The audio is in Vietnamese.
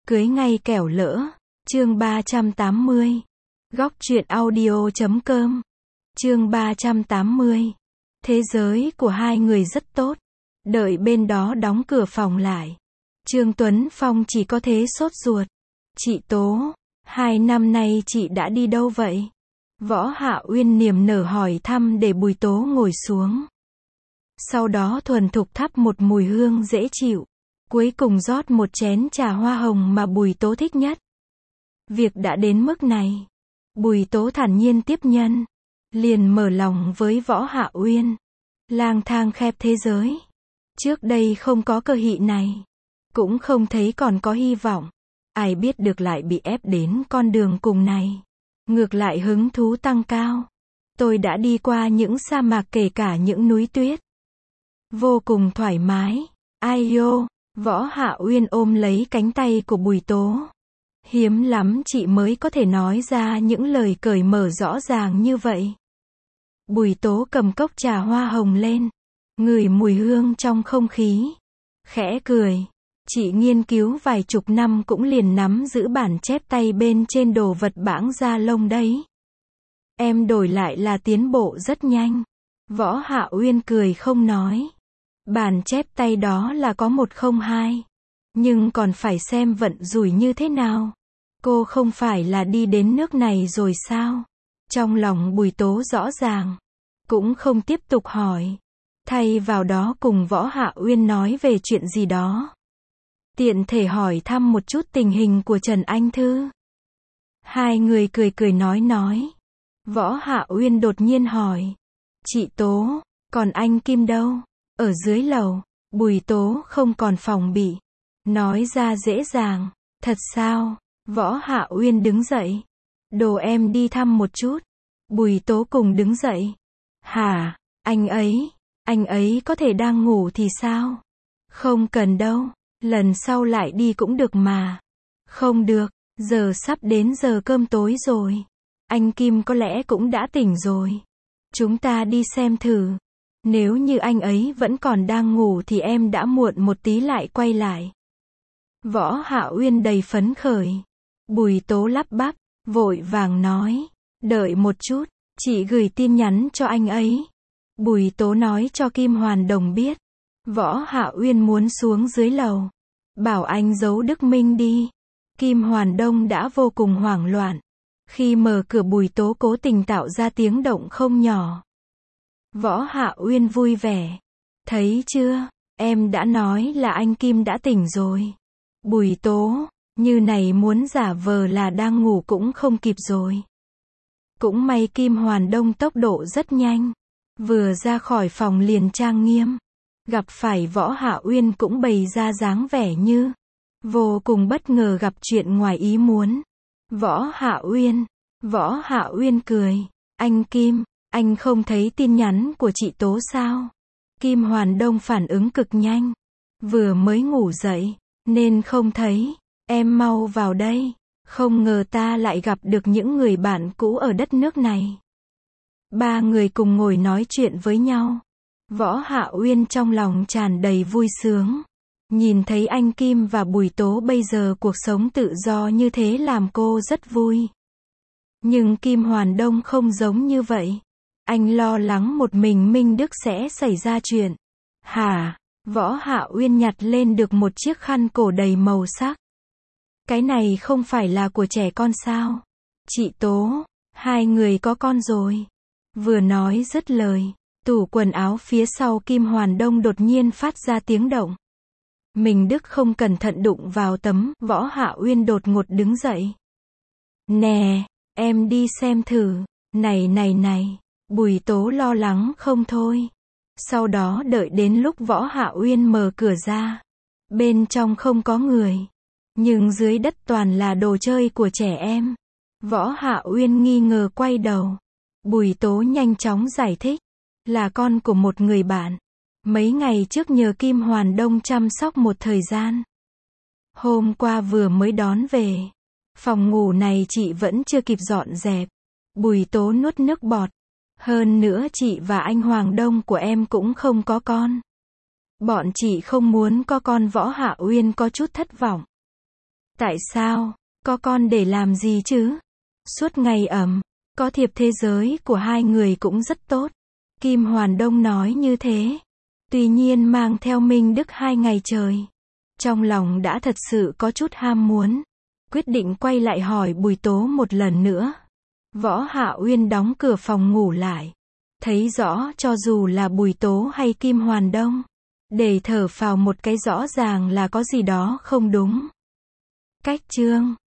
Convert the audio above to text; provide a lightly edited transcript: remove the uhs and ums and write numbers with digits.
Cưới ngay kẻo lỡ. Chương 380. Góc truyện audio.com. Chương 380. Thế giới của hai người rất tốt. Đợi bên đó đóng cửa phòng lại. Trương Tuấn Phong chỉ có thế sốt ruột. Chị Tố, 2 năm nay chị đã đi đâu vậy? Võ Hạ Uyên niềm nở hỏi thăm để Bùi Tố ngồi xuống. Sau đó thuần thục thắp một mùi hương dễ chịu. Cuối cùng rót một chén trà hoa hồng mà Bùi Tố thích nhất. Việc đã đến mức này. Bùi Tố thản nhiên tiếp nhân. Liền mở lòng với Võ Hạ Uyên. Lang thang khắp thế giới. Trước đây không có cơ hội này. Cũng không thấy còn có hy vọng. Ai biết được lại bị ép đến con đường cùng này. Ngược lại hứng thú tăng cao. Tôi đã đi qua những sa mạc kể cả những núi tuyết. Vô cùng thoải mái. Ai yo. Võ Hạ Uyên ôm lấy cánh tay của Bùi Tố. Hiếm lắm chị mới có thể nói ra những lời cởi mở rõ ràng như vậy. Bùi Tố cầm cốc trà hoa hồng lên. Ngửi mùi hương trong không khí. Khẽ cười. Chị nghiên cứu vài chục năm cũng liền nắm giữ bản chép tay bên trên đồ vật bảng da lông đấy. Em đổi lại là tiến bộ rất nhanh. Võ Hạ Uyên cười không nói. Bản chép tay đó là có 102. Nhưng còn phải xem vận rủi như thế nào. Cô không phải là đi đến nước này rồi sao? Trong lòng Bùi Tố rõ ràng. Cũng không tiếp tục hỏi. Thay vào đó cùng Võ Hạ Uyên nói về chuyện gì đó. Tiện thể hỏi thăm một chút tình hình của Trần Anh Thư. Hai người cười cười nói. Võ Hạ Uyên đột nhiên hỏi. Chị Tố, còn anh Kim đâu? Ở dưới lầu. Bùi Tố không còn phòng bị. Nói ra dễ dàng. Thật sao? Võ Hạ Uyên đứng dậy. Đồ em đi thăm một chút. Bùi Tố cùng đứng dậy. Hả? Anh ấy có thể đang ngủ thì sao? Không cần đâu. Lần sau lại đi cũng được mà. Không được, giờ sắp đến giờ cơm tối rồi. Anh Kim có lẽ cũng đã tỉnh rồi. Chúng ta đi xem thử. Nếu như anh ấy vẫn còn đang ngủ thì em đã muộn một tí lại quay lại. Võ Hạ Uyên đầy phấn khởi. Bùi Tố lắp bắp, vội vàng nói. Đợi một chút, chị gửi tin nhắn cho anh ấy. Bùi Tố nói cho Kim Hoàn Đồng biết. Võ Hạ Uyên muốn xuống dưới lầu. Bảo anh giấu Đức Minh đi. Kim Hoàn Đông đã vô cùng hoảng loạn. Khi mở cửa Bùi Tố cố tình tạo ra tiếng động không nhỏ. Võ Hạ Uyên vui vẻ. Thấy chưa, em đã nói là anh Kim đã tỉnh rồi. Bùi Tố, như này muốn giả vờ là đang ngủ cũng không kịp rồi. Cũng may Kim Hoàn Đông tốc độ rất nhanh. Vừa ra khỏi phòng liền trang nghiêm. Gặp phải Võ Hạ Uyên cũng bày ra dáng vẻ như vô cùng bất ngờ gặp chuyện ngoài ý muốn. Võ Hạ Uyên cười. Anh Kim, anh không thấy tin nhắn của chị Tố sao? Kim Hoàn Đông phản ứng cực nhanh. Vừa mới ngủ dậy, nên không thấy. Em mau vào đây. Không ngờ ta lại gặp được những người bạn cũ ở đất nước này. Ba người cùng ngồi nói chuyện với nhau. Võ Hạ Uyên trong lòng tràn đầy vui sướng. Nhìn thấy anh Kim và Bùi Tố bây giờ cuộc sống tự do như thế làm cô rất vui. Nhưng Kim Hoàn Đông không giống như vậy. Anh lo lắng một mình Minh Đức sẽ xảy ra chuyện. Hả? Võ Hạ Uyên nhặt lên được một chiếc khăn cổ đầy màu sắc. Cái này không phải là của trẻ con sao? Chị Tố, hai người có con rồi. Vừa nói dứt lời. Tủ quần áo phía sau Kim Hoàn Đông đột nhiên phát ra tiếng động. Minh Đức không cẩn thận đụng vào tấm. Võ Hạ Uyên đột ngột đứng dậy. Nè, em đi xem thử. Này. Bùi Tố lo lắng không thôi. Sau đó đợi đến lúc Võ Hạ Uyên mở cửa ra. Bên trong không có người. Nhưng dưới đất toàn là đồ chơi của trẻ em. Võ Hạ Uyên nghi ngờ quay đầu. Bùi Tố nhanh chóng giải thích. Là con của một người bạn. Mấy ngày trước nhờ Kim Hoàn Đông chăm sóc một thời gian. Hôm qua vừa mới đón về. Phòng ngủ này chị vẫn chưa kịp dọn dẹp. Bùi Tố nuốt nước bọt. Hơn nữa chị và anh Hoàng Đông của em cũng không có con. Bọn chị không muốn có con. Võ Hạ Uyên có chút thất vọng. Tại sao? Có con để làm gì chứ? Suốt ngày ẩm, có thiệp thế giới của hai người cũng rất tốt. Kim Hoàn Đông nói như thế. Tuy nhiên mang theo Minh Đức 2 ngày trời. Trong lòng đã thật sự có chút ham muốn. Quyết định quay lại hỏi Bùi Tố một lần nữa. Võ Hạ Uyên đóng cửa phòng ngủ lại. Thấy rõ cho dù là Bùi Tố hay Kim Hoàn Đông. Để thở phào một cái rõ ràng là có gì đó không đúng. Cách chương